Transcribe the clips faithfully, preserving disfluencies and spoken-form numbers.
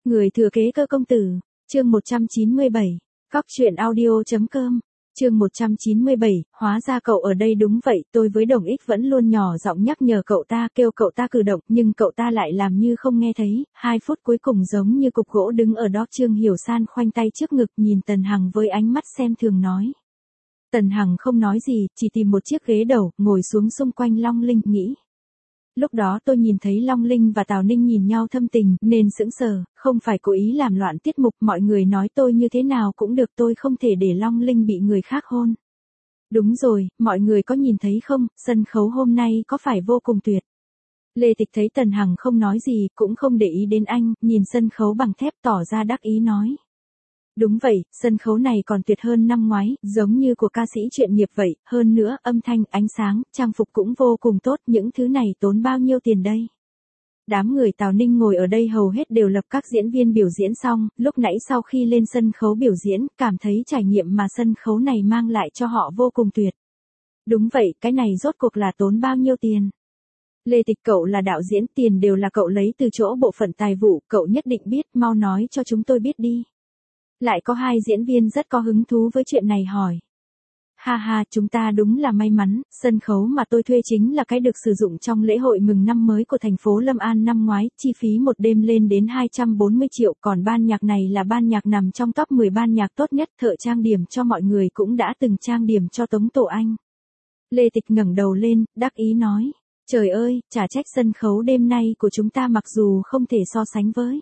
Người thừa kế Cơ công tử, chương một trăm chín mươi bảy, Cóc truyện audio.com, chương một trăm chín mươi bảy, hóa ra cậu ở đây đúng vậy, tôi với Đồng Ích vẫn luôn nhỏ giọng nhắc nhở cậu ta, kêu cậu ta cử động, nhưng cậu ta lại làm như không nghe thấy, hai phút cuối cùng giống như cục gỗ đứng ở đó. Trương Hiểu San khoanh tay trước ngực nhìn Tần Hằng với ánh mắt xem thường nói. Tần Hằng không nói gì, chỉ tìm một chiếc ghế đầu, ngồi xuống xung quanh Long Linh, nghĩ. Lúc đó tôi nhìn thấy Long Linh và Tào Ninh nhìn nhau thâm tình, nên sững sờ, không phải cố ý làm loạn tiết mục, mọi người nói tôi như thế nào cũng được, tôi không thể để Long Linh bị người khác hôn. Đúng rồi, mọi người có nhìn thấy không, sân khấu hôm nay có phải vô cùng tuyệt. Lê Tịch thấy Tần Hằng không nói gì, cũng không để ý đến anh, nhìn sân khấu bằng thép tỏ ra đắc ý nói. Đúng vậy, sân khấu này còn tuyệt hơn năm ngoái, giống như của ca sĩ chuyên nghiệp vậy, hơn nữa, âm thanh, ánh sáng, trang phục cũng vô cùng tốt, những thứ này tốn bao nhiêu tiền đây? Đám người Tào Ninh ngồi ở đây hầu hết đều lập các diễn viên biểu diễn xong, lúc nãy sau khi lên sân khấu biểu diễn, cảm thấy trải nghiệm mà sân khấu này mang lại cho họ vô cùng tuyệt. Đúng vậy, cái này rốt cuộc là tốn bao nhiêu tiền? Lê Tịch, cậu là đạo diễn, tiền đều là cậu lấy từ chỗ bộ phận tài vụ, cậu nhất định biết, mau nói cho chúng tôi biết đi. Lại có hai diễn viên rất có hứng thú với chuyện này hỏi. Ha ha, chúng ta đúng là may mắn, sân khấu mà tôi thuê chính là cái được sử dụng trong lễ hội mừng năm mới của thành phố Lâm An năm ngoái, chi phí một đêm lên đến hai trăm bốn mươi triệu, còn ban nhạc này là ban nhạc nằm trong top mười ban nhạc tốt nhất, thợ trang điểm cho mọi người cũng đã từng trang điểm cho Tống Tổ Anh. Lê Tịch ngẩng đầu lên, đắc ý nói, trời ơi, chả trách sân khấu đêm nay của chúng ta mặc dù không thể so sánh với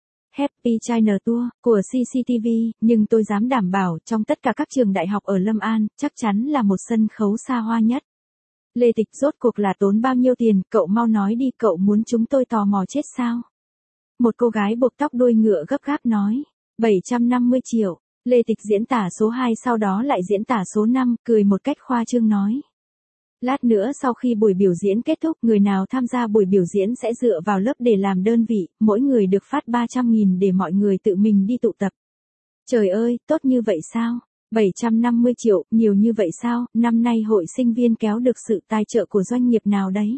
Happy China Tour của xê xê tê vê, nhưng tôi dám đảm bảo trong tất cả các trường đại học ở Lâm An, chắc chắn là một sân khấu xa hoa nhất. Lê Tịch, rốt cuộc là tốn bao nhiêu tiền, cậu mau nói đi, cậu muốn chúng tôi tò mò chết sao? Một cô gái buộc tóc đuôi ngựa gấp gáp nói, bảy trăm năm mươi triệu, Lê Tịch diễn tả số hai sau đó lại diễn tả số năm, cười một cách khoa trương nói. Lát nữa sau khi buổi biểu diễn kết thúc, người nào tham gia buổi biểu diễn sẽ dựa vào lớp để làm đơn vị, mỗi người được phát ba trăm nghìn để mọi người tự mình đi tụ tập. Trời ơi, tốt như vậy sao? bảy trăm năm mươi triệu, nhiều như vậy sao? Năm nay hội sinh viên kéo được sự tài trợ của doanh nghiệp nào đấy?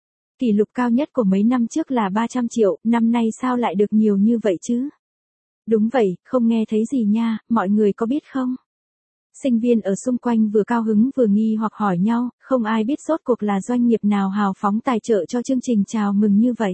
Kỷ lục cao nhất của mấy năm trước là ba trăm triệu, năm nay sao lại được nhiều như vậy chứ? Đúng vậy, không nghe thấy gì nha, mọi người có biết không? Sinh viên ở xung quanh vừa cao hứng vừa nghi hoặc hỏi nhau, không ai biết rốt cuộc là doanh nghiệp nào hào phóng tài trợ cho chương trình chào mừng như vậy.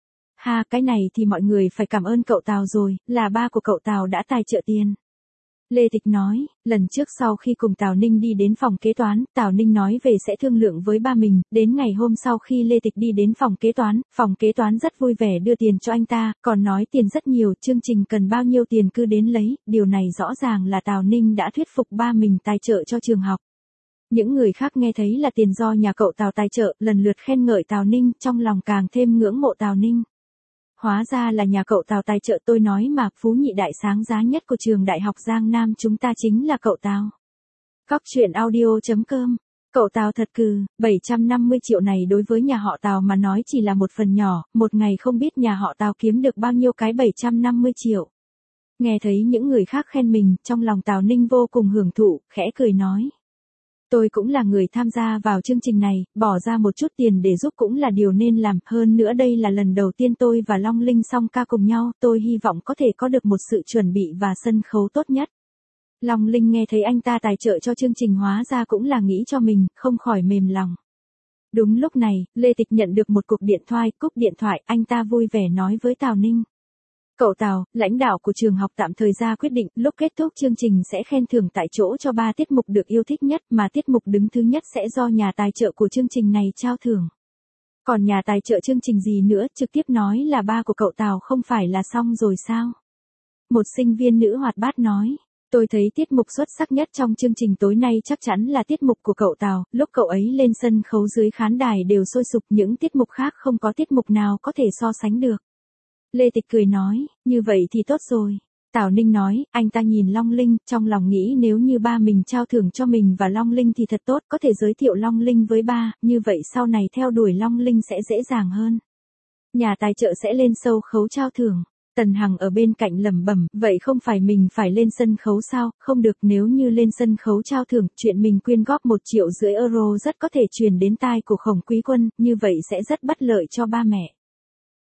Ha, cái này thì mọi người phải cảm ơn cậu Tào rồi, là ba của cậu Tào đã tài trợ tiền. Lê Tịch nói, lần trước sau khi cùng Tào Ninh đi đến phòng kế toán, Tào Ninh nói về sẽ thương lượng với ba mình, đến ngày hôm sau khi Lê Tịch đi đến phòng kế toán, phòng kế toán rất vui vẻ đưa tiền cho anh ta, còn nói tiền rất nhiều, chương trình cần bao nhiêu tiền cứ đến lấy, điều này rõ ràng là Tào Ninh đã thuyết phục ba mình tài trợ cho trường học. Những người khác nghe thấy là tiền do nhà cậu Tào tài trợ, lần lượt khen ngợi Tào Ninh, trong lòng càng thêm ngưỡng mộ Tào Ninh. Hóa ra là nhà cậu Tào tài trợ, tôi nói mà, phú nhị đại sáng giá nhất của trường đại học Giang Nam chúng ta chính là cậu Tào. Cóc truyện audio.com, cậu Tào thật cừ, bảy trăm năm mươi triệu này đối với nhà họ Tào mà nói chỉ là một phần nhỏ, một ngày không biết nhà họ Tào kiếm được bao nhiêu cái bảy trăm năm mươi triệu. Nghe thấy những người khác khen mình, trong lòng Tào Ninh vô cùng hưởng thụ, khẽ cười nói. Tôi cũng là người tham gia vào chương trình này, bỏ ra một chút tiền để giúp cũng là điều nên làm, hơn nữa đây là lần đầu tiên tôi và Long Linh song ca cùng nhau, tôi hy vọng có thể có được một sự chuẩn bị và sân khấu tốt nhất. Long Linh nghe thấy anh ta tài trợ cho chương trình hóa ra cũng là nghĩ cho mình, không khỏi mềm lòng. Đúng lúc này, Lê Tịch nhận được một cuộc điện thoại, cúp điện thoại, anh ta vui vẻ nói với Tào Ninh. Cậu Tào, lãnh đạo của trường học tạm thời ra quyết định, lúc kết thúc chương trình sẽ khen thưởng tại chỗ cho ba tiết mục được yêu thích nhất, mà tiết mục đứng thứ nhất sẽ do nhà tài trợ của chương trình này trao thưởng. Còn nhà tài trợ chương trình gì nữa, trực tiếp nói là ba của cậu Tào không phải là xong rồi sao? Một sinh viên nữ hoạt bát nói. Tôi thấy tiết mục xuất sắc nhất trong chương trình tối nay chắc chắn là tiết mục của cậu Tào, lúc cậu ấy lên sân khấu dưới khán đài đều sôi sục, những tiết mục khác không có tiết mục nào có thể so sánh được. Lê Tịch cười nói, như vậy thì tốt rồi. Tào Ninh nói, anh ta nhìn Long Linh, trong lòng nghĩ nếu như ba mình trao thưởng cho mình và Long Linh thì thật tốt, có thể giới thiệu Long Linh với ba, như vậy sau này theo đuổi Long Linh sẽ dễ dàng hơn. Nhà tài trợ sẽ lên sâu khấu trao thưởng. Tần Hằng ở bên cạnh lẩm bẩm, vậy không phải mình phải lên sân khấu sao, không được, nếu như lên sân khấu trao thưởng, chuyện mình quyên góp một triệu rưỡi euro rất có thể truyền đến tai của Khổng Quý Quân, như vậy sẽ rất bất lợi cho ba mẹ.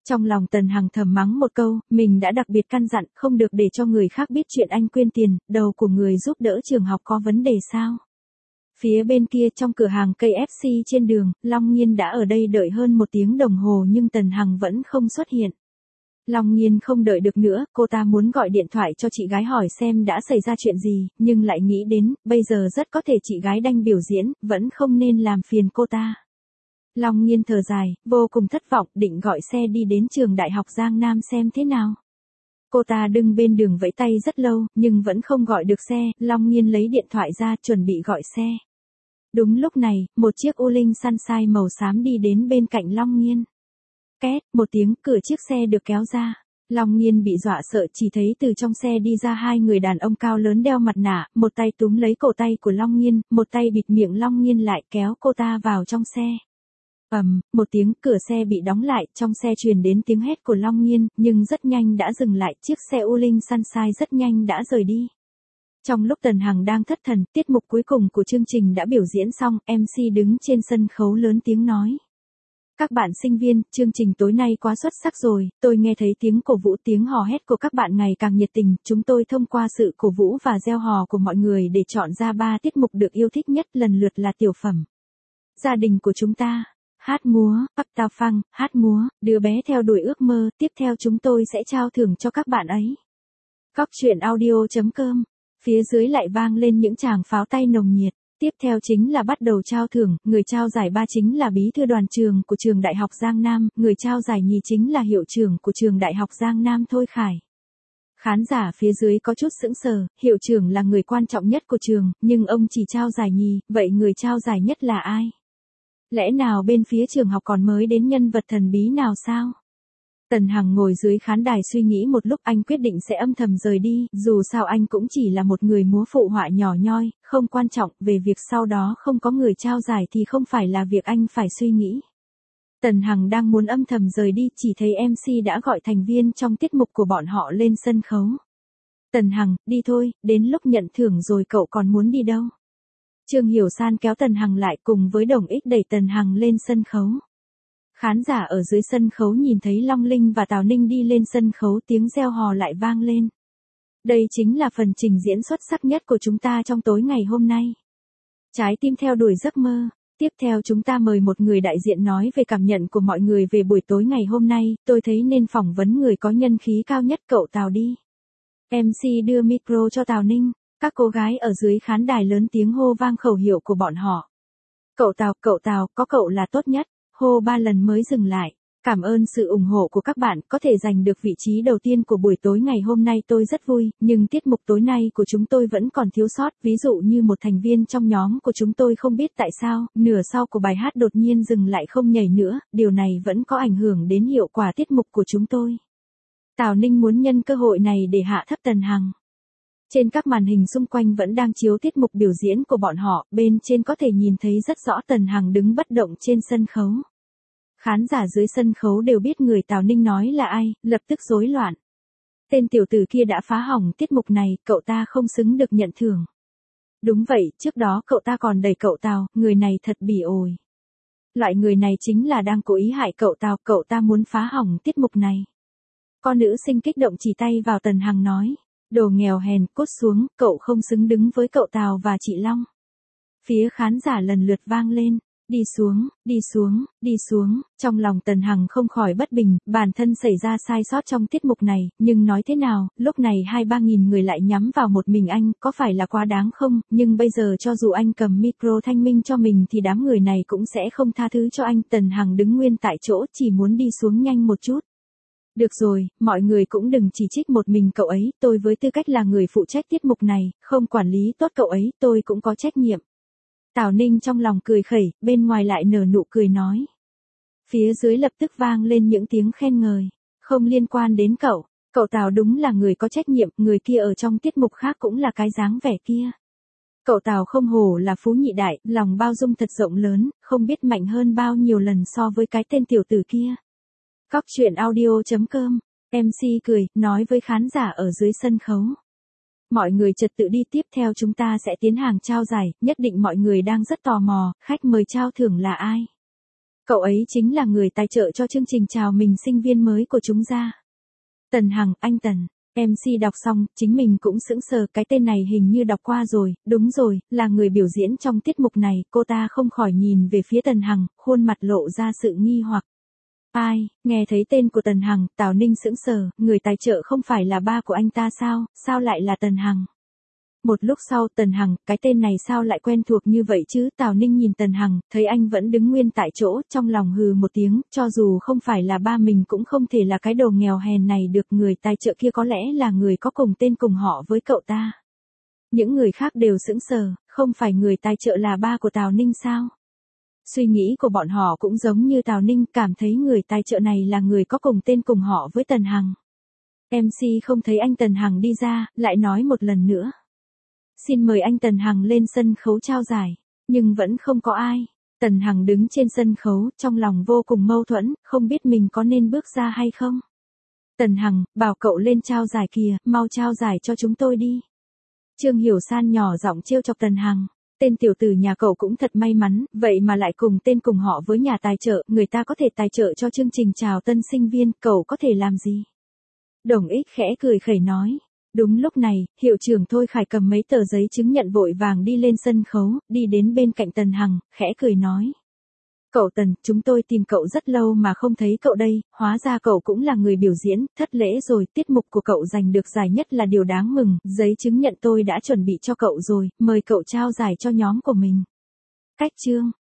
Trong lòng Tần Hằng thầm mắng một câu, mình đã đặc biệt căn dặn không được để cho người khác biết chuyện anh quyên tiền, đầu của người giúp đỡ trường học có vấn đề sao. Phía bên kia trong cửa hàng cây ép xê trên đường, Long Nhiên đã ở đây đợi hơn một tiếng đồng hồ nhưng Tần Hằng vẫn không xuất hiện. Long Nhiên không đợi được nữa, cô ta muốn gọi điện thoại cho chị gái hỏi xem đã xảy ra chuyện gì, nhưng lại nghĩ đến, bây giờ rất có thể chị gái đang biểu diễn, vẫn không nên làm phiền cô ta. Long Nhiên thở dài, vô cùng thất vọng, định gọi xe đi đến trường Đại học Giang Nam xem thế nào. Cô ta đứng bên đường vẫy tay rất lâu, nhưng vẫn không gọi được xe, Long Nhiên lấy điện thoại ra chuẩn bị gọi xe. Đúng lúc này, một chiếc U Linh Sunshine màu xám đi đến bên cạnh Long Nhiên. Két, một tiếng, cửa chiếc xe được kéo ra. Long Nhiên bị dọa sợ chỉ thấy từ trong xe đi ra hai người đàn ông cao lớn đeo mặt nạ, một tay túm lấy cổ tay của Long Nhiên, một tay bịt miệng Long Nhiên lại kéo cô ta vào trong xe. Ầm, một tiếng, cửa xe bị đóng lại, trong xe truyền đến tiếng hét của Long Nhiên, nhưng rất nhanh đã dừng lại, chiếc xe U Linh Sunshine rất nhanh đã rời đi. Trong lúc Tần Hằng đang thất thần, tiết mục cuối cùng của chương trình đã biểu diễn xong, em xê đứng trên sân khấu lớn tiếng nói. Các bạn sinh viên, chương trình tối nay quá xuất sắc rồi, tôi nghe thấy tiếng cổ vũ tiếng hò hét của các bạn ngày càng nhiệt tình, chúng tôi thông qua sự cổ vũ và reo hò của mọi người để chọn ra ba tiết mục được yêu thích nhất lần lượt là tiểu phẩm. Gia đình của chúng ta. Hát múa, Bắc Tao Phăng, hát múa, đứa bé theo đuổi ước mơ, tiếp theo chúng tôi sẽ trao thưởng cho các bạn ấy. Cóc truyện audio chấm com, phía dưới lại vang lên những tràng pháo tay nồng nhiệt, tiếp theo chính là bắt đầu trao thưởng, người trao giải ba chính là bí thư đoàn trường của trường Đại học Giang Nam, người trao giải nhì chính là hiệu trưởng của trường Đại học Giang Nam Thôi Khải. Khán giả phía dưới có chút sững sờ, hiệu trưởng là người quan trọng nhất của trường, nhưng ông chỉ trao giải nhì, vậy người trao giải nhất là ai? Lẽ nào bên phía trường học còn mới đến nhân vật thần bí nào sao? Tần Hằng ngồi dưới khán đài suy nghĩ một lúc, anh quyết định sẽ âm thầm rời đi, dù sao anh cũng chỉ là một người múa phụ họa nhỏ nhoi, không quan trọng, về việc sau đó không có người trao giải thì không phải là việc anh phải suy nghĩ. Tần Hằng đang muốn âm thầm rời đi, chỉ thấy em xê đã gọi thành viên trong tiết mục của bọn họ lên sân khấu. Tần Hằng, đi thôi, đến lúc nhận thưởng rồi cậu còn muốn đi đâu? Trương Hiểu San kéo Tần Hằng lại cùng với Đồng Ích đẩy Tần Hằng lên sân khấu. Khán giả ở dưới sân khấu nhìn thấy Long Linh và Tào Ninh đi lên sân khấu, tiếng reo hò lại vang lên. Đây chính là phần trình diễn xuất sắc nhất của chúng ta trong tối ngày hôm nay. Trái tim theo đuổi giấc mơ. Tiếp theo chúng ta mời một người đại diện nói về cảm nhận của mọi người về buổi tối ngày hôm nay, tôi thấy nên phỏng vấn người có nhân khí cao nhất, cậu Tào đi. em xê đưa micro cho Tào Ninh. Các cô gái ở dưới khán đài lớn tiếng hô vang khẩu hiệu của bọn họ. Cậu Tào, cậu Tào, có cậu là tốt nhất, hô ba lần mới dừng lại. Cảm ơn sự ủng hộ của các bạn, có thể giành được vị trí đầu tiên của buổi tối ngày hôm nay tôi rất vui, nhưng tiết mục tối nay của chúng tôi vẫn còn thiếu sót, ví dụ như một thành viên trong nhóm của chúng tôi không biết tại sao, nửa sau của bài hát đột nhiên dừng lại không nhảy nữa, điều này vẫn có ảnh hưởng đến hiệu quả tiết mục của chúng tôi. Tào Ninh muốn nhân cơ hội này để hạ thấp Tần Hằng. Trên các màn hình xung quanh vẫn đang chiếu tiết mục biểu diễn của bọn họ, bên trên có thể nhìn thấy rất rõ Tần Hằng đứng bất động trên sân khấu. Khán giả dưới sân khấu đều biết người Tào Ninh nói là ai, lập tức rối loạn. Tên tiểu tử kia đã phá hỏng tiết mục này, cậu ta không xứng được nhận thưởng. Đúng vậy, trước đó cậu ta còn đẩy cậu Tào, người này thật bỉ ổi. Loại người này chính là đang cố ý hại cậu Tào, cậu ta muốn phá hỏng tiết mục này. Con nữ sinh kích động chỉ tay vào Tần Hằng nói. Đồ nghèo hèn, cút xuống, cậu không xứng đứng với cậu Tào và chị Long. Phía khán giả lần lượt vang lên, đi xuống, đi xuống, đi xuống, trong lòng Tần Hằng không khỏi bất bình, bản thân xảy ra sai sót trong tiết mục này, nhưng nói thế nào, lúc này hai ba nghìn người lại nhắm vào một mình anh, có phải là quá đáng không, nhưng bây giờ cho dù anh cầm micro thanh minh cho mình thì đám người này cũng sẽ không tha thứ cho anh. Tần Hằng đứng nguyên tại chỗ, chỉ muốn đi xuống nhanh một chút. Được rồi, mọi người cũng đừng chỉ trích một mình cậu ấy, tôi với tư cách là người phụ trách tiết mục này, không quản lý tốt cậu ấy, tôi cũng có trách nhiệm. Tào Ninh trong lòng cười khẩy, bên ngoài lại nở nụ cười nói. Phía dưới lập tức vang lên những tiếng khen ngợi, không liên quan đến cậu, cậu Tào đúng là người có trách nhiệm, người kia ở trong tiết mục khác cũng là cái dáng vẻ kia. Cậu Tào không hổ là phú nhị đại, lòng bao dung thật rộng lớn, không biết mạnh hơn bao nhiêu lần so với cái tên tiểu tử kia. Cóc truyện audio chấm com, em xê cười, nói với khán giả ở dưới sân khấu. Mọi người trật tự đi, tiếp theo chúng ta sẽ tiến hành trao giải, nhất định mọi người đang rất tò mò, khách mời trao thưởng là ai? Cậu ấy chính là người tài trợ cho chương trình chào mừng sinh viên mới của chúng ta. Tần Hằng, anh Tần. em xê đọc xong, chính mình cũng sững sờ, cái tên này hình như đọc qua rồi, đúng rồi, là người biểu diễn trong tiết mục này, cô ta không khỏi nhìn về phía Tần Hằng, khuôn mặt lộ ra sự nghi hoặc. Ai, nghe thấy tên của Tần Hằng, Tào Ninh sững sờ, người tài trợ không phải là ba của anh ta sao, sao lại là Tần Hằng? Một lúc sau, Tần Hằng, cái tên này sao lại quen thuộc như vậy chứ? Tào Ninh nhìn Tần Hằng, thấy anh vẫn đứng nguyên tại chỗ, trong lòng hừ một tiếng, cho dù không phải là ba mình cũng không thể là cái đồ nghèo hèn này được, người tài trợ kia có lẽ là người có cùng tên cùng họ với cậu ta. Những người khác đều sững sờ, không phải người tài trợ là ba của Tào Ninh sao? Suy nghĩ của bọn họ cũng giống như Tào Ninh, cảm thấy người tài trợ này là người có cùng tên cùng họ với Tần Hằng. em xê không thấy anh Tần Hằng đi ra, lại nói một lần nữa. Xin mời anh Tần Hằng lên sân khấu trao giải, nhưng vẫn không có ai. Tần Hằng đứng trên sân khấu, trong lòng vô cùng mâu thuẫn, không biết mình có nên bước ra hay không. Tần Hằng, bảo cậu lên trao giải kìa, mau trao giải cho chúng tôi đi. Trương Hiểu San nhỏ giọng trêu chọc Tần Hằng. Tên tiểu tử nhà cậu cũng thật may mắn, vậy mà lại cùng tên cùng họ với nhà tài trợ, người ta có thể tài trợ cho chương trình chào tân sinh viên, cậu có thể làm gì? Đồng Ích khẽ cười khẩy nói. Đúng lúc này, hiệu trưởng Thôi Khải cầm mấy tờ giấy chứng nhận vội vàng đi lên sân khấu, đi đến bên cạnh Tần Hằng, khẽ cười nói. Cậu Tần, chúng tôi tìm cậu rất lâu mà không thấy cậu đây, hóa ra cậu cũng là người biểu diễn, thất lễ rồi, tiết mục của cậu giành được giải nhất là điều đáng mừng, giấy chứng nhận tôi đã chuẩn bị cho cậu rồi, mời cậu trao giải cho nhóm của mình. Cách chương.